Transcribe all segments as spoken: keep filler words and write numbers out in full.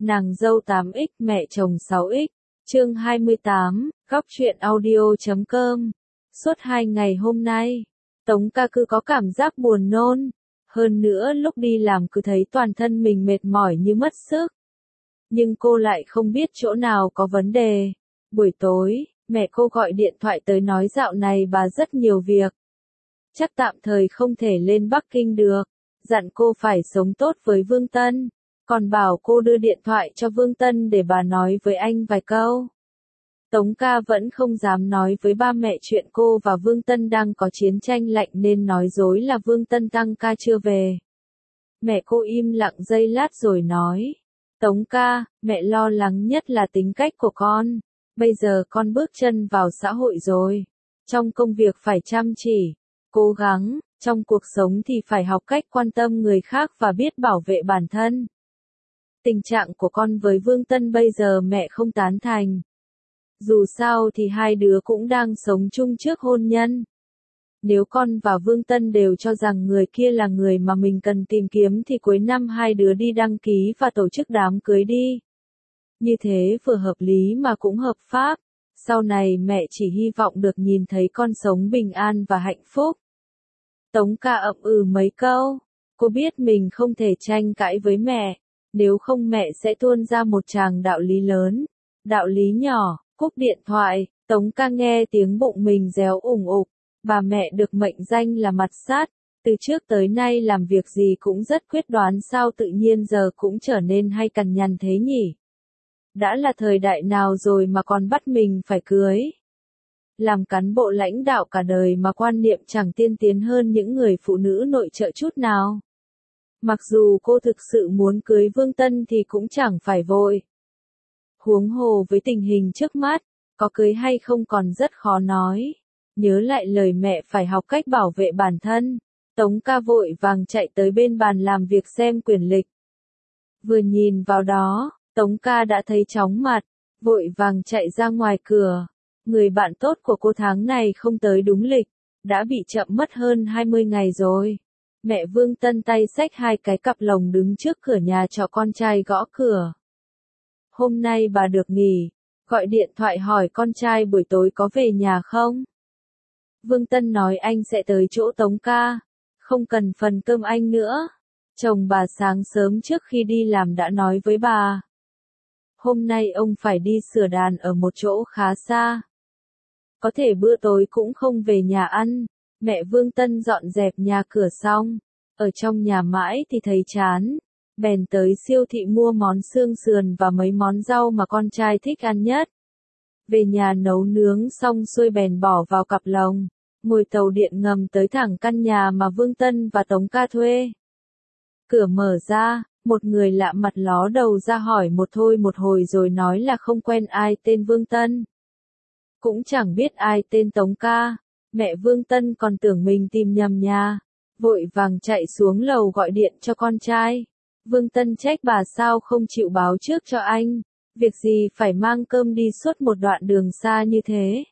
Nàng dâu tám x mẹ chồng sáu x, chương hai mươi tám, góc truyện audio chấm com. Suốt hai ngày hôm nay, Tống ca cứ có cảm giác buồn nôn, hơn nữa lúc đi làm cứ thấy toàn thân mình mệt mỏi như mất sức. Nhưng cô lại không biết chỗ nào có vấn đề. Buổi tối, mẹ cô gọi điện thoại tới nói dạo này bà rất nhiều việc. Chắc tạm thời không thể lên Bắc Kinh được, dặn cô phải sống tốt với Vương Tân, còn bảo cô đưa điện thoại cho Vương Tân để bà nói với anh vài câu. Tống ca vẫn không dám nói với ba mẹ chuyện cô và Vương Tân đang có chiến tranh lạnh nên nói dối là Vương Tân tăng ca chưa về. Mẹ cô im lặng giây lát rồi nói, Tống ca, mẹ lo lắng nhất là tính cách của con. Bây giờ con bước chân vào xã hội rồi. Trong công việc phải chăm chỉ, cố gắng, trong cuộc sống thì phải học cách quan tâm người khác và biết bảo vệ bản thân. Tình trạng của con với Vương Tân bây giờ mẹ không tán thành. Dù sao thì hai đứa cũng đang sống chung trước hôn nhân. Nếu con và Vương Tân đều cho rằng người kia là người mà mình cần tìm kiếm thì cuối năm hai đứa đi đăng ký và tổ chức đám cưới đi. Như thế vừa hợp lý mà cũng hợp pháp. Sau này mẹ chỉ hy vọng được nhìn thấy con sống bình an và hạnh phúc. Tống ca ậm ừ mấy câu. Cô biết mình không thể tranh cãi với mẹ. Nếu không mẹ sẽ tuôn ra một tràng đạo lý lớn. Đạo lý nhỏ, cúp điện thoại. Tống ca nghe tiếng bụng mình réo ủng ục. Bà mẹ được mệnh danh là mặt sát. Từ trước tới nay làm việc gì cũng rất quyết đoán, sao tự nhiên giờ cũng trở nên hay cằn nhằn thế nhỉ? Đã là thời đại nào rồi mà còn bắt mình phải cưới? Làm cán bộ lãnh đạo cả đời mà quan niệm chẳng tiên tiến hơn những người phụ nữ nội trợ chút nào. Mặc dù cô thực sự muốn cưới Vương Tân thì cũng chẳng phải vội. Huống hồ với tình hình trước mắt, có cưới hay không còn rất khó nói. Nhớ lại lời mẹ phải học cách bảo vệ bản thân. Tống ca vội vàng chạy tới bên bàn làm việc xem quyển lịch. Vừa nhìn vào đó, Tống ca đã thấy chóng mặt, vội vàng chạy ra ngoài cửa. Người bạn tốt của cô tháng này không tới đúng lịch, đã bị chậm mất hơn hai mươi ngày rồi. Mẹ Vương Tân tay xách hai cái cặp lồng đứng trước cửa nhà cho con trai gõ cửa. Hôm nay bà được nghỉ, gọi điện thoại hỏi con trai buổi tối có về nhà không? Vương Tân nói anh sẽ tới chỗ Tống ca, không cần phần cơm anh nữa. Chồng bà sáng sớm trước khi đi làm đã nói với bà. Hôm nay ông phải đi sửa đàn ở một chỗ khá xa. Có thể bữa tối cũng không về nhà ăn. Mẹ Vương Tân dọn dẹp nhà cửa xong, ở trong nhà mãi thì thấy chán. Bèn tới siêu thị mua món xương sườn và mấy món rau mà con trai thích ăn nhất. Về nhà nấu nướng xong xuôi bèn bỏ vào cặp lồng, ngồi tàu điện ngầm tới thẳng căn nhà mà Vương Tân và Tống ca thuê. Cửa mở ra, một người lạ mặt ló đầu ra hỏi một thôi một hồi rồi nói là không quen ai tên Vương Tân. Cũng chẳng biết ai tên Tống ca, mẹ Vương Tân còn tưởng mình tìm nhầm nhà, vội vàng chạy xuống lầu gọi điện cho con trai. Vương Tân trách bà sao không chịu báo trước cho anh, việc gì phải mang cơm đi suốt một đoạn đường xa như thế.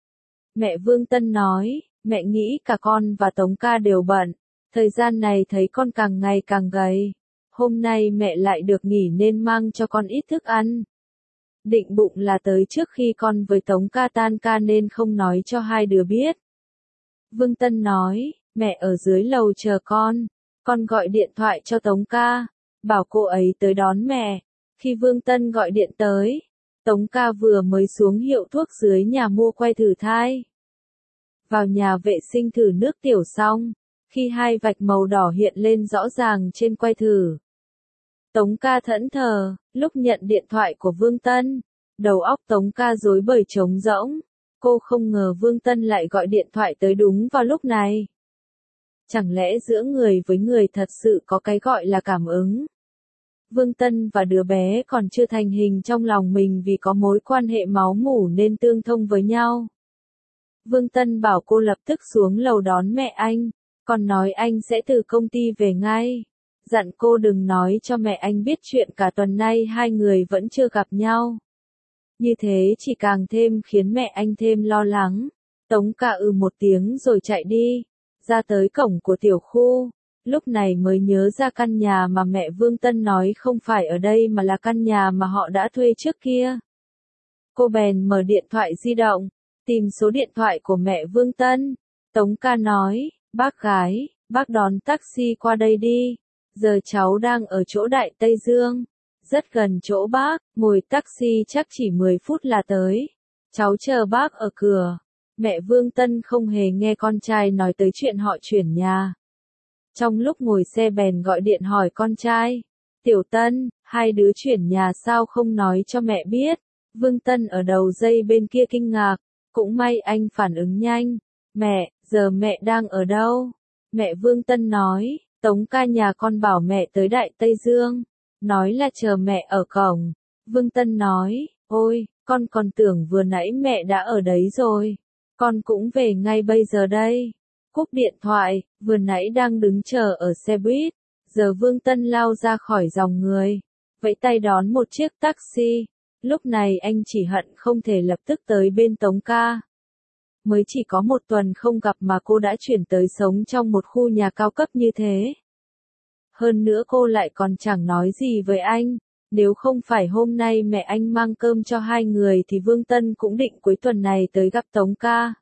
Mẹ Vương Tân nói, mẹ nghĩ cả con và Tống ca đều bận, thời gian này thấy con càng ngày càng gầy. Hôm nay mẹ lại được nghỉ nên mang cho con ít thức ăn. Định bụng là tới trước khi con với Tống ca tan ca nên không nói cho hai đứa biết. Vương Tân nói, mẹ ở dưới lầu chờ con, con gọi điện thoại cho Tống ca, bảo cô ấy tới đón mẹ. Khi Vương Tân gọi điện tới, Tống ca vừa mới xuống hiệu thuốc dưới nhà mua que thử thai. Vào nhà vệ sinh thử nước tiểu xong, khi hai vạch màu đỏ hiện lên rõ ràng trên que thử. Tống ca thẫn thờ, lúc nhận điện thoại của Vương Tân, đầu óc Tống ca rối bời trống rỗng. Cô không ngờ Vương Tân lại gọi điện thoại tới đúng vào lúc này. Chẳng lẽ giữa người với người thật sự có cái gọi là cảm ứng? Vương Tân và đứa bé còn chưa thành hình trong lòng mình vì có mối quan hệ máu mủ nên tương thông với nhau. Vương Tân bảo cô lập tức xuống lầu đón mẹ anh, còn nói anh sẽ từ công ty về ngay. Dặn cô đừng nói cho mẹ anh biết chuyện cả tuần nay hai người vẫn chưa gặp nhau. Như thế chỉ càng thêm khiến mẹ anh thêm lo lắng. Tống ca ừ một tiếng rồi chạy đi, ra tới cổng của tiểu khu. lúc này mới nhớ ra căn nhà mà mẹ Vương Tân nói không phải ở đây mà là căn nhà mà họ đã thuê trước kia. Cô bèn mở điện thoại di động, tìm số điện thoại của mẹ Vương Tân. Tống ca nói, bác gái, bác đón taxi qua đây đi, giờ cháu đang ở chỗ Đại Tây Dương, rất gần chỗ bác, ngồi taxi chắc chỉ mười phút là tới, cháu chờ bác ở cửa. Mẹ Vương Tân không hề nghe con trai nói tới chuyện họ chuyển nhà. Trong lúc ngồi xe bèn gọi điện hỏi con trai, Tiểu Tân, hai đứa chuyển nhà sao không nói cho mẹ biết. Vương Tân ở đầu dây bên kia kinh ngạc, cũng may anh phản ứng nhanh. Mẹ, giờ mẹ đang ở đâu? Mẹ Vương Tân nói, Tống ca nhà con bảo mẹ tới Đại Tây Dương, nói là chờ mẹ ở cổng. Vương Tân nói, ôi, con còn tưởng vừa nãy mẹ đã ở đấy rồi, con cũng về ngay bây giờ đây. Cúp điện thoại, vừa nãy đang đứng chờ ở xe buýt, giờ Vương Tân lao ra khỏi dòng người, vẫy tay đón một chiếc taxi. Lúc này anh chỉ hận không thể lập tức tới bên Tống ca. Mới chỉ có một tuần không gặp mà cô đã chuyển tới sống trong một khu nhà cao cấp như thế. Hơn nữa cô lại còn chẳng nói gì với anh. Nếu không phải hôm nay mẹ anh mang cơm cho hai người thì Vương Tân cũng định cuối tuần này tới gặp Tống ca.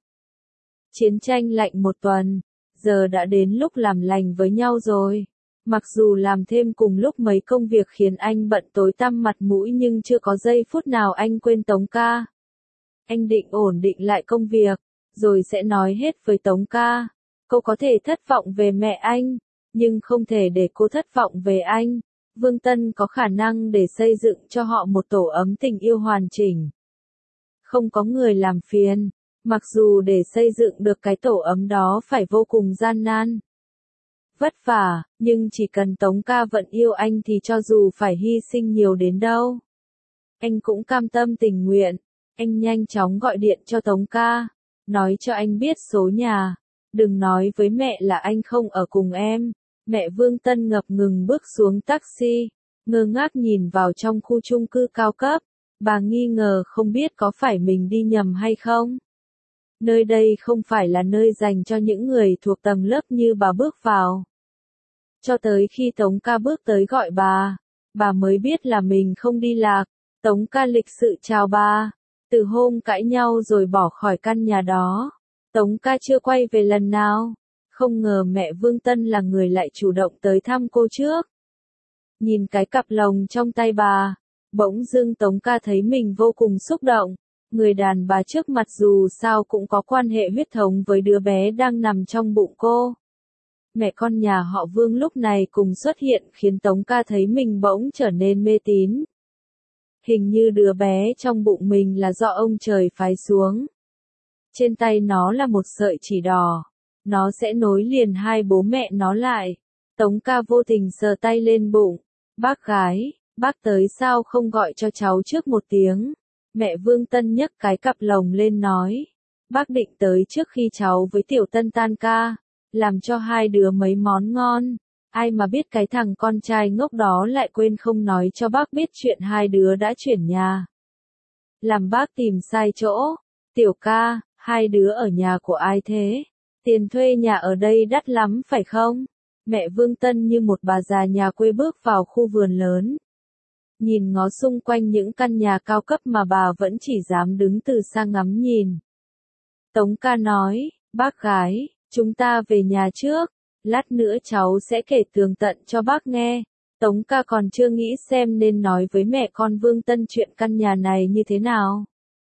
Chiến tranh lạnh một tuần, giờ đã đến lúc làm lành với nhau rồi. Mặc dù làm thêm cùng lúc mấy công việc khiến anh bận tối tăm mặt mũi nhưng chưa có giây phút nào anh quên Tống ca. Anh định ổn định lại công việc, rồi sẽ nói hết với Tống ca. Cô có thể thất vọng về mẹ anh, nhưng không thể để cô thất vọng về anh. Vương Tân có khả năng để xây dựng cho họ một tổ ấm tình yêu hoàn chỉnh. Không có người làm phiền, mặc dù để xây dựng được cái tổ ấm đó phải vô cùng gian nan. Vất vả, nhưng chỉ cần Tống ca vẫn yêu anh thì cho dù phải hy sinh nhiều đến đâu, anh cũng cam tâm tình nguyện. Anh nhanh chóng gọi điện cho Tống ca, nói cho anh biết số nhà, đừng nói với mẹ là anh không ở cùng em. Mẹ Vương Tân ngập ngừng bước xuống taxi, ngơ ngác nhìn vào trong khu chung cư cao cấp, bà nghi ngờ không biết có phải mình đi nhầm hay không. Nơi đây không phải là nơi dành cho những người thuộc tầng lớp như bà bước vào. Cho tới khi Tống ca bước tới gọi bà, bà mới biết là mình không đi lạc. Tống ca lịch sự chào bà, từ hôm cãi nhau rồi bỏ khỏi căn nhà đó, Tống ca chưa quay về lần nào. Không ngờ mẹ Vương Tân là người lại chủ động tới thăm cô trước. Nhìn cái cặp lồng trong tay bà, bỗng dưng Tống ca thấy mình vô cùng xúc động. Người đàn bà trước mặt dù sao cũng có quan hệ huyết thống với đứa bé đang nằm trong bụng cô. Mẹ con nhà họ Vương lúc này cùng xuất hiện khiến Tống ca thấy mình bỗng trở nên mê tín. Hình như đứa bé trong bụng mình là do ông trời phái xuống. Trên tay nó là một sợi chỉ đỏ. Nó sẽ nối liền hai bố mẹ nó lại. Tống ca vô tình sờ tay lên bụng. Bác gái, bác tới sao không gọi cho cháu trước một tiếng. Mẹ Vương Tân nhấc cái cặp lồng lên nói. Bác định tới trước khi cháu với Tiểu Tân tan ca, làm cho hai đứa mấy món ngon. Ai mà biết cái thằng con trai ngốc đó lại quên không nói cho bác biết chuyện hai đứa đã chuyển nhà. Làm bác tìm sai chỗ. Tiểu ca, hai đứa ở nhà của ai thế? Tiền thuê nhà ở đây đắt lắm phải không? Mẹ Vương Tân như một bà già nhà quê bước vào khu vườn lớn. Nhìn ngó xung quanh những căn nhà cao cấp mà bà vẫn chỉ dám đứng từ xa ngắm nhìn. Tống ca nói, bác gái, chúng ta về nhà trước, lát nữa cháu sẽ kể tường tận cho bác nghe. Tống ca còn chưa nghĩ xem nên nói với mẹ con Vương Tân chuyện căn nhà này như thế nào.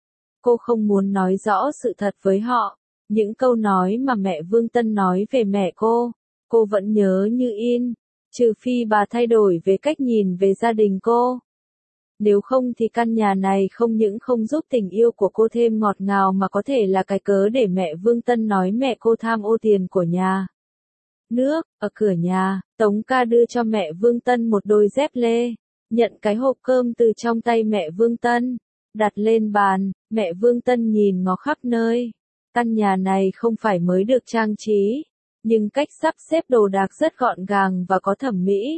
Cô không muốn nói rõ sự thật với họ. Những câu nói mà mẹ Vương Tân nói về mẹ cô, cô vẫn nhớ như in, trừ phi bà thay đổi về cách nhìn về gia đình cô. Nếu không thì căn nhà này không những không giúp tình yêu của cô thêm ngọt ngào mà có thể là cái cớ để mẹ Vương Tân nói mẹ cô tham ô tiền của nhà. Nước, ở cửa nhà, Tống ca đưa cho mẹ Vương Tân một đôi dép lê, nhận cái hộp cơm từ trong tay mẹ Vương Tân, đặt lên bàn, mẹ Vương Tân nhìn ngó khắp nơi. Căn nhà này không phải mới được trang trí, nhưng cách sắp xếp đồ đạc rất gọn gàng và có thẩm mỹ.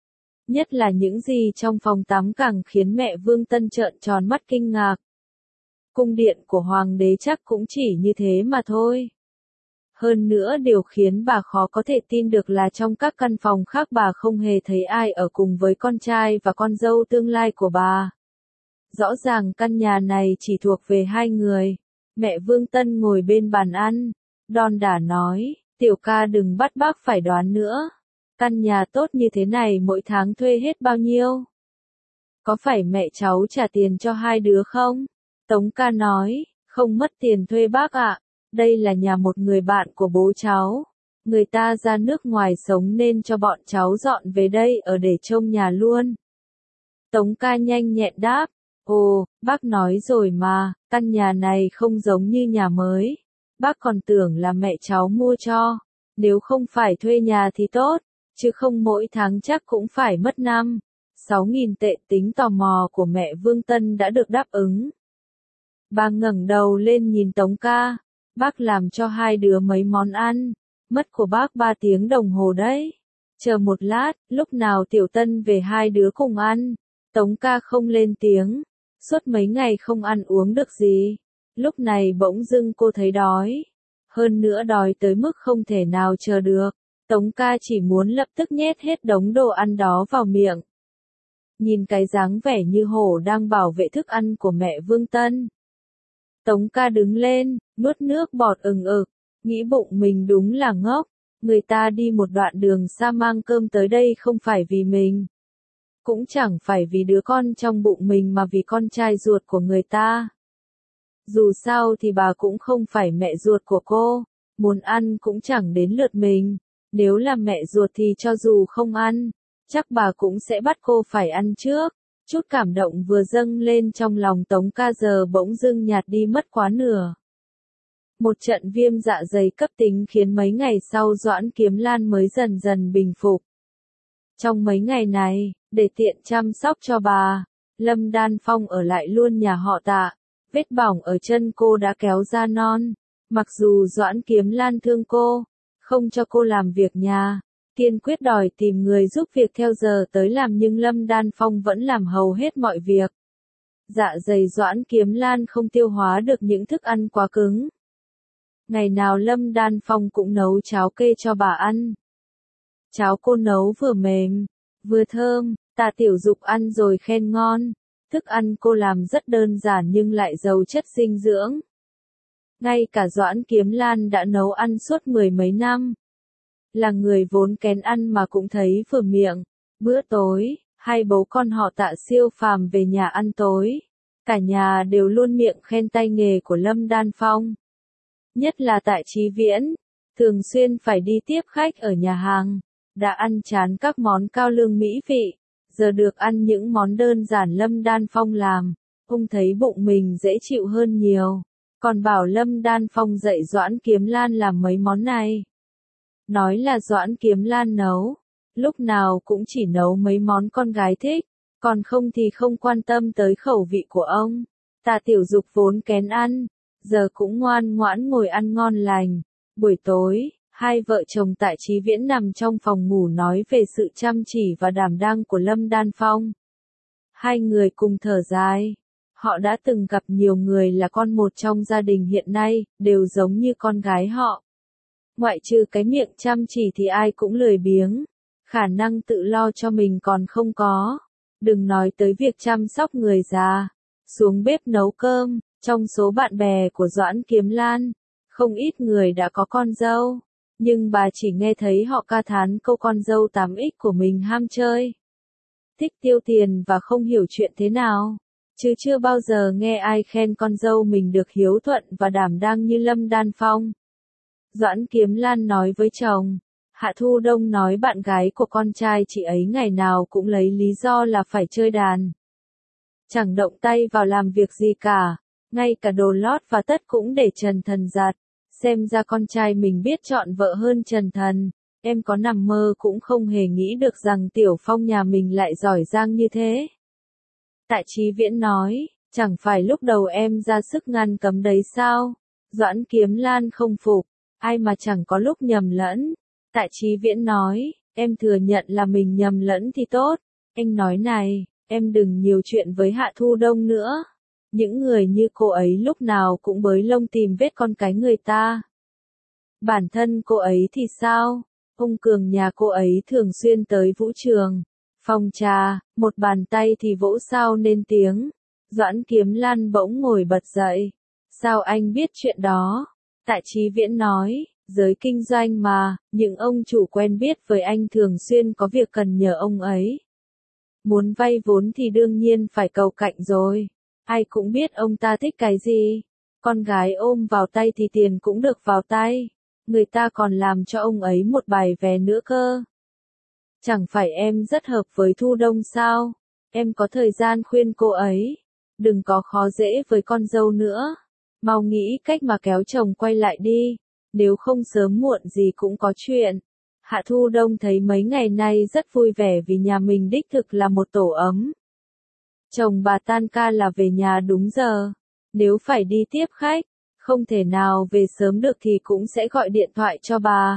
Nhất là những gì trong phòng tắm càng khiến mẹ Vương Tân trợn tròn mắt kinh ngạc. Cung điện của hoàng đế chắc cũng chỉ như thế mà thôi. Hơn nữa điều khiến bà khó có thể tin được là trong các căn phòng khác bà không hề thấy ai ở cùng với con trai và con dâu tương lai của bà. Rõ ràng căn nhà này chỉ thuộc về hai người. Mẹ Vương Tân ngồi bên bàn ăn, đon đả nói, tiểu ca đừng bắt bác phải đoán nữa. Căn nhà tốt như thế này mỗi tháng thuê hết bao nhiêu? Có phải mẹ cháu trả tiền cho hai đứa không? Tống ca nói, không mất tiền thuê bác ạ. Đây là nhà một người bạn của bố cháu. Người ta ra nước ngoài sống nên cho bọn cháu dọn về đây ở để trông nhà luôn. Tống ca nhanh nhẹn đáp, ồ, bác nói rồi mà, căn nhà này không giống như nhà mới. Bác còn tưởng là mẹ cháu mua cho. Nếu không phải thuê nhà thì tốt, chứ không mỗi tháng chắc cũng phải mất năm, sáu nghìn tệ. Tính tò mò của mẹ Vương Tân đã được đáp ứng. Bà ngẩng đầu lên nhìn Tống ca. Bác làm cho hai đứa mấy món ăn, mất của bác ba tiếng đồng hồ đấy. Chờ một lát, lúc nào Tiểu Tân về hai đứa cùng ăn. Tống ca không lên tiếng, suốt mấy ngày không ăn uống được gì. Lúc này bỗng dưng cô thấy đói, hơn nữa đói tới mức không thể nào chờ được. Tống ca chỉ muốn lập tức nhét hết đống đồ ăn đó vào miệng. Nhìn cái dáng vẻ như hổ đang bảo vệ thức ăn của mẹ Vương Tân. Tống ca đứng lên, nuốt nước bọt ừng ực, nghĩ bụng mình đúng là ngốc. Người ta đi một đoạn đường xa mang cơm tới đây không phải vì mình. Cũng chẳng phải vì đứa con trong bụng mình mà vì con trai ruột của người ta. Dù sao thì bà cũng không phải mẹ ruột của cô, muốn ăn cũng chẳng đến lượt mình. Nếu là mẹ ruột thì cho dù không ăn, chắc bà cũng sẽ bắt cô phải ăn trước. Chút cảm động vừa dâng lên trong lòng Tống ca giờ bỗng dưng nhạt đi mất quá nửa. Một trận viêm dạ dày cấp tính khiến mấy ngày sau Doãn Kiếm Lan mới dần dần bình phục. Trong mấy ngày này, để tiện chăm sóc cho bà, Lâm Đan Phong ở lại luôn nhà họ Tạ. Vết bỏng ở chân cô đã kéo ra non. Mặc dù Doãn Kiếm Lan thương cô, không cho cô làm việc nhà, kiên quyết đòi tìm người giúp việc theo giờ tới làm, nhưng Lâm Đan Phong vẫn làm hầu hết mọi việc. Dạ dày Doãn Kiếm Lan không tiêu hóa được những thức ăn quá cứng. Ngày nào Lâm Đan Phong cũng nấu cháo kê cho bà ăn. Cháo cô nấu vừa mềm, vừa thơm, Tạ Tiểu Dục ăn rồi khen ngon. Thức ăn cô làm rất đơn giản nhưng lại giàu chất dinh dưỡng. Ngay cả Doãn Kiếm Lan đã nấu ăn suốt mười mấy năm. Là người vốn kén ăn mà cũng thấy vừa miệng. Bữa tối, hai bố con họ Tạ siêu phàm về nhà ăn tối. Cả nhà đều luôn miệng khen tay nghề của Lâm Đan Phong. Nhất là Tạ Chí Viễn, thường xuyên phải đi tiếp khách ở nhà hàng. Đã ăn chán các món cao lương mỹ vị, giờ được ăn những món đơn giản Lâm Đan Phong làm, ông thấy bụng mình dễ chịu hơn nhiều. Còn bảo Lâm Đan Phong dạy Doãn Kiếm Lan làm mấy món này. Nói là Doãn Kiếm Lan nấu, lúc nào cũng chỉ nấu mấy món con gái thích, còn không thì không quan tâm tới khẩu vị của ông. Tạ Tiểu Dục vốn kén ăn, giờ cũng ngoan ngoãn ngồi ăn ngon lành. Buổi tối, hai vợ chồng Tạ Chí Viễn nằm trong phòng ngủ nói về sự chăm chỉ và đảm đang của Lâm Đan Phong. Hai người cùng thở dài. Họ đã từng gặp nhiều người là con một trong gia đình hiện nay, đều giống như con gái họ. Ngoại trừ cái miệng chăm chỉ thì ai cũng lười biếng, khả năng tự lo cho mình còn không có. Đừng nói tới việc chăm sóc người già, xuống bếp nấu cơm. Trong số bạn bè của Doãn Kiếm Lan, không ít người đã có con dâu, nhưng bà chỉ nghe thấy họ ca thán câu con dâu tám x của mình ham chơi, thích tiêu tiền và không hiểu chuyện thế nào, chứ chưa bao giờ nghe ai khen con dâu mình được hiếu thuận và đảm đang như Lâm Đan Phong. Doãn Kiếm Lan nói với chồng, Hạ Thu Đông nói bạn gái của con trai chị ấy ngày nào cũng lấy lý do là phải chơi đàn, chẳng động tay vào làm việc gì cả. Ngay cả đồ lót và tất cũng để Trần Thần giặt. Xem ra con trai mình biết chọn vợ hơn Trần Thần. Em có nằm mơ cũng không hề nghĩ được rằng Tiểu Phong nhà mình lại giỏi giang như thế. Tạ Chí Viễn nói, chẳng phải lúc đầu em ra sức ngăn cấm đấy sao? Doãn Kiếm Lan không phục, ai mà chẳng có lúc nhầm lẫn. Tạ Chí Viễn nói, em thừa nhận là mình nhầm lẫn thì tốt. Anh nói này, em đừng nhiều chuyện với Hạ Thu Đông nữa. Những người như cô ấy lúc nào cũng bới lông tìm vết con cái người ta. Bản thân cô ấy thì sao? Ông Cường nhà cô ấy thường xuyên tới vũ trường, phòng trà, một bàn tay thì vỗ sao nên tiếng. Doãn Kiếm Lan bỗng ngồi bật dậy. Sao anh biết chuyện đó? Tạ Chí Viễn nói, giới kinh doanh mà, những ông chủ quen biết với anh thường xuyên có việc cần nhờ ông ấy. Muốn vay vốn thì đương nhiên phải cầu cạnh rồi. Ai cũng biết ông ta thích cái gì. Con gái ôm vào tay thì tiền cũng được vào tay. Người ta còn làm cho ông ấy một bài vé nữa cơ. Chẳng phải em rất hợp với Thu Đông sao? Em có thời gian khuyên cô ấy. Đừng có khó dễ với con dâu nữa. Mau nghĩ cách mà kéo chồng quay lại đi. Nếu không sớm muộn gì cũng có chuyện. Hạ Thu Đông thấy mấy ngày nay rất vui vẻ vì nhà mình đích thực là một tổ ấm. Chồng bà tan ca là về nhà đúng giờ. Nếu phải đi tiếp khách, không thể nào về sớm được thì cũng sẽ gọi điện thoại cho bà.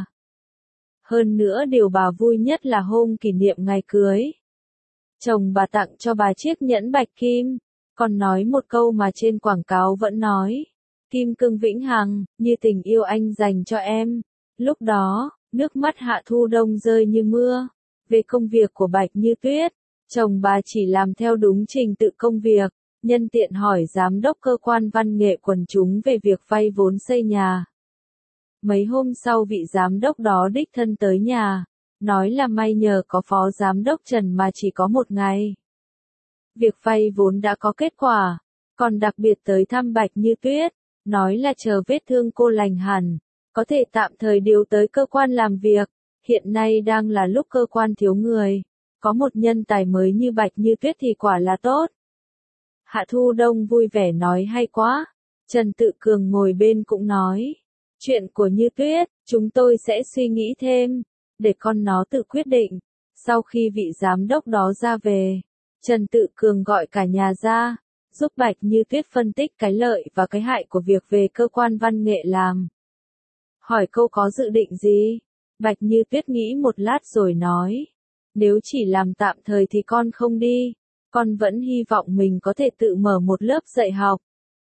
Hơn nữa điều bà vui nhất là hôm kỷ niệm ngày cưới. Chồng bà tặng cho bà chiếc nhẫn bạch kim, còn nói một câu mà trên quảng cáo vẫn nói. Kim cương vĩnh hằng, như tình yêu anh dành cho em. Lúc đó, nước mắt Hạ Thu Đông rơi như mưa. Về công việc của Bạch Như Tuyết, chồng bà chỉ làm theo đúng trình tự công việc, nhân tiện hỏi giám đốc cơ quan văn nghệ quần chúng về việc vay vốn xây nhà. Mấy hôm sau vị giám đốc đó đích thân tới nhà, nói là may nhờ có phó giám đốc Trần mà chỉ có một ngày. Việc vay vốn đã có kết quả, còn đặc biệt tới thăm Bạch Như Tuyết, nói là chờ vết thương cô lành hẳn, có thể tạm thời điều tới cơ quan làm việc, hiện nay đang là lúc cơ quan thiếu người, có một nhân tài mới như Bạch Như Tuyết thì quả là tốt. Hạ Thu Đông vui vẻ nói hay quá, Trần Tự Cường ngồi bên cũng nói, chuyện của Như Tuyết, chúng tôi sẽ suy nghĩ thêm, để con nó tự quyết định. Sau khi vị giám đốc đó ra về, Trần Tự Cường gọi cả nhà ra, giúp Bạch Như Tuyết phân tích cái lợi và cái hại của việc về cơ quan văn nghệ làm. Hỏi câu có dự định gì? Bạch Như Tuyết nghĩ một lát rồi nói, nếu chỉ làm tạm thời thì con không đi, con vẫn hy vọng mình có thể tự mở một lớp dạy học.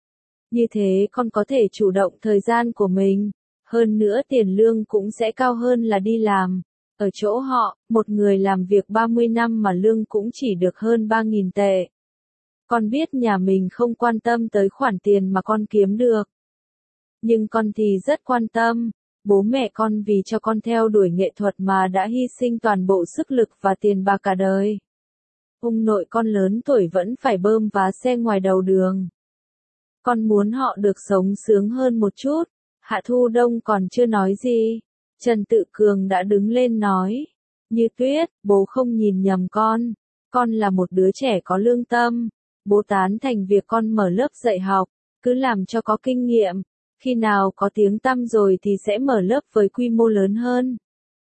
Như thế con có thể chủ động thời gian của mình, hơn nữa tiền lương cũng sẽ cao hơn là đi làm. Ở chỗ họ, một người làm việc ba mươi năm mà lương cũng chỉ được hơn ba nghìn tệ. Con biết nhà mình không quan tâm tới khoản tiền mà con kiếm được. Nhưng con thì rất quan tâm, bố mẹ con vì cho con theo đuổi nghệ thuật mà đã hy sinh toàn bộ sức lực và tiền bạc cả đời. Ông nội con lớn tuổi vẫn phải bơm vá xe ngoài đầu đường. Con muốn họ được sống sướng hơn một chút. Hạ Thu Đông còn chưa nói gì, Trần Tự Cường đã đứng lên nói, Như Tuyết, bố không nhìn nhầm con, con là một đứa trẻ có lương tâm, bố tán thành việc con mở lớp dạy học, cứ làm cho có kinh nghiệm, khi nào có tiếng tăm rồi thì sẽ mở lớp với quy mô lớn hơn.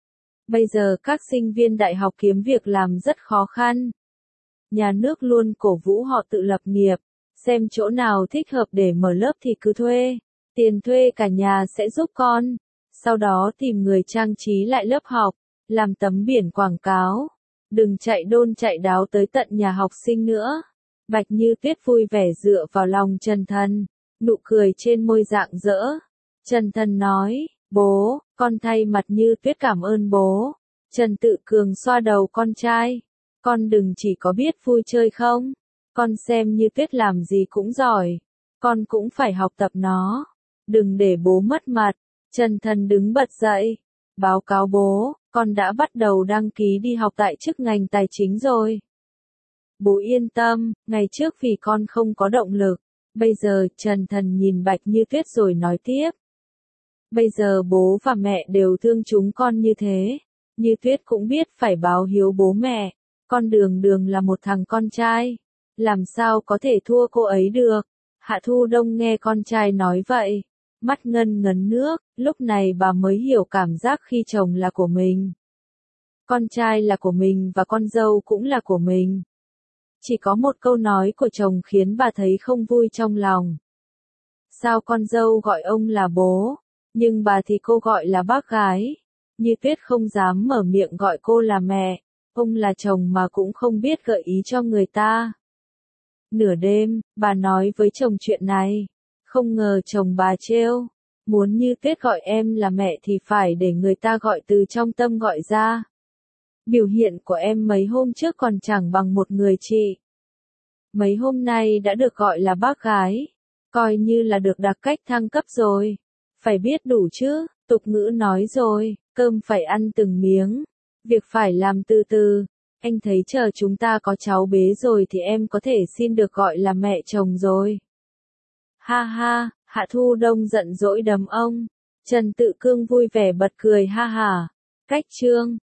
Bây giờ các sinh viên đại học kiếm việc làm rất khó khăn. Nhà nước luôn cổ vũ họ tự lập nghiệp, xem chỗ nào thích hợp để mở lớp thì cứ thuê. Tiền thuê cả nhà sẽ giúp con, sau đó tìm người trang trí lại lớp học, làm tấm biển quảng cáo, đừng chạy đôn chạy đáo tới tận nhà học sinh nữa. Bạch Như Tuyết vui vẻ dựa vào lòng Trần Thần, nụ cười trên môi rạng rỡ. Trần Thần nói, bố, con thay mặt Như Tuyết cảm ơn bố. Trần Tự Cường xoa đầu con trai, con đừng chỉ có biết vui chơi không, con xem Như Tuyết làm gì cũng giỏi, con cũng phải học tập nó. Đừng để bố mất mặt. Trần Thần đứng bật dậy. Báo cáo bố, con đã bắt đầu đăng ký đi học tại chức ngành tài chính rồi. Bố yên tâm, ngày trước vì con không có động lực. Bây giờ, Trần Thần nhìn Bạch Như Tuyết rồi nói tiếp. Bây giờ bố và mẹ đều thương chúng con như thế. Như Tuyết cũng biết phải báo hiếu bố mẹ. Con Đường Đường là một thằng con trai. Làm sao có thể thua cô ấy được. Hạ Thu Đông nghe con trai nói vậy. Mắt ngân ngấn nước, lúc này bà mới hiểu cảm giác khi chồng là của mình. Con trai là của mình và con dâu cũng là của mình. Chỉ có một câu nói của chồng khiến bà thấy không vui trong lòng. Sao con dâu gọi ông là bố, nhưng bà thì cô gọi là bác gái. Như Tuyết không dám mở miệng gọi cô là mẹ, ông là chồng mà cũng không biết gợi ý cho người ta. Nửa đêm, bà nói với chồng chuyện này. Không ngờ chồng bà trêu. Muốn Như Tuyết gọi em là mẹ thì phải để người ta gọi từ trong tâm gọi ra. Biểu hiện của em mấy hôm trước còn chẳng bằng một người chị. Mấy hôm nay đã được gọi là bác gái. Coi như là được đặc cách thăng cấp rồi. Phải biết đủ chứ, tục ngữ nói rồi, cơm phải ăn từng miếng. Việc phải làm từ từ. Anh thấy chờ chúng ta có cháu bế rồi thì em có thể xin được gọi là mẹ chồng rồi. Ha ha, Hạ Thu Đông giận dỗi đấm ông. Trần Tự Cương vui vẻ bật cười ha hả. Cách chương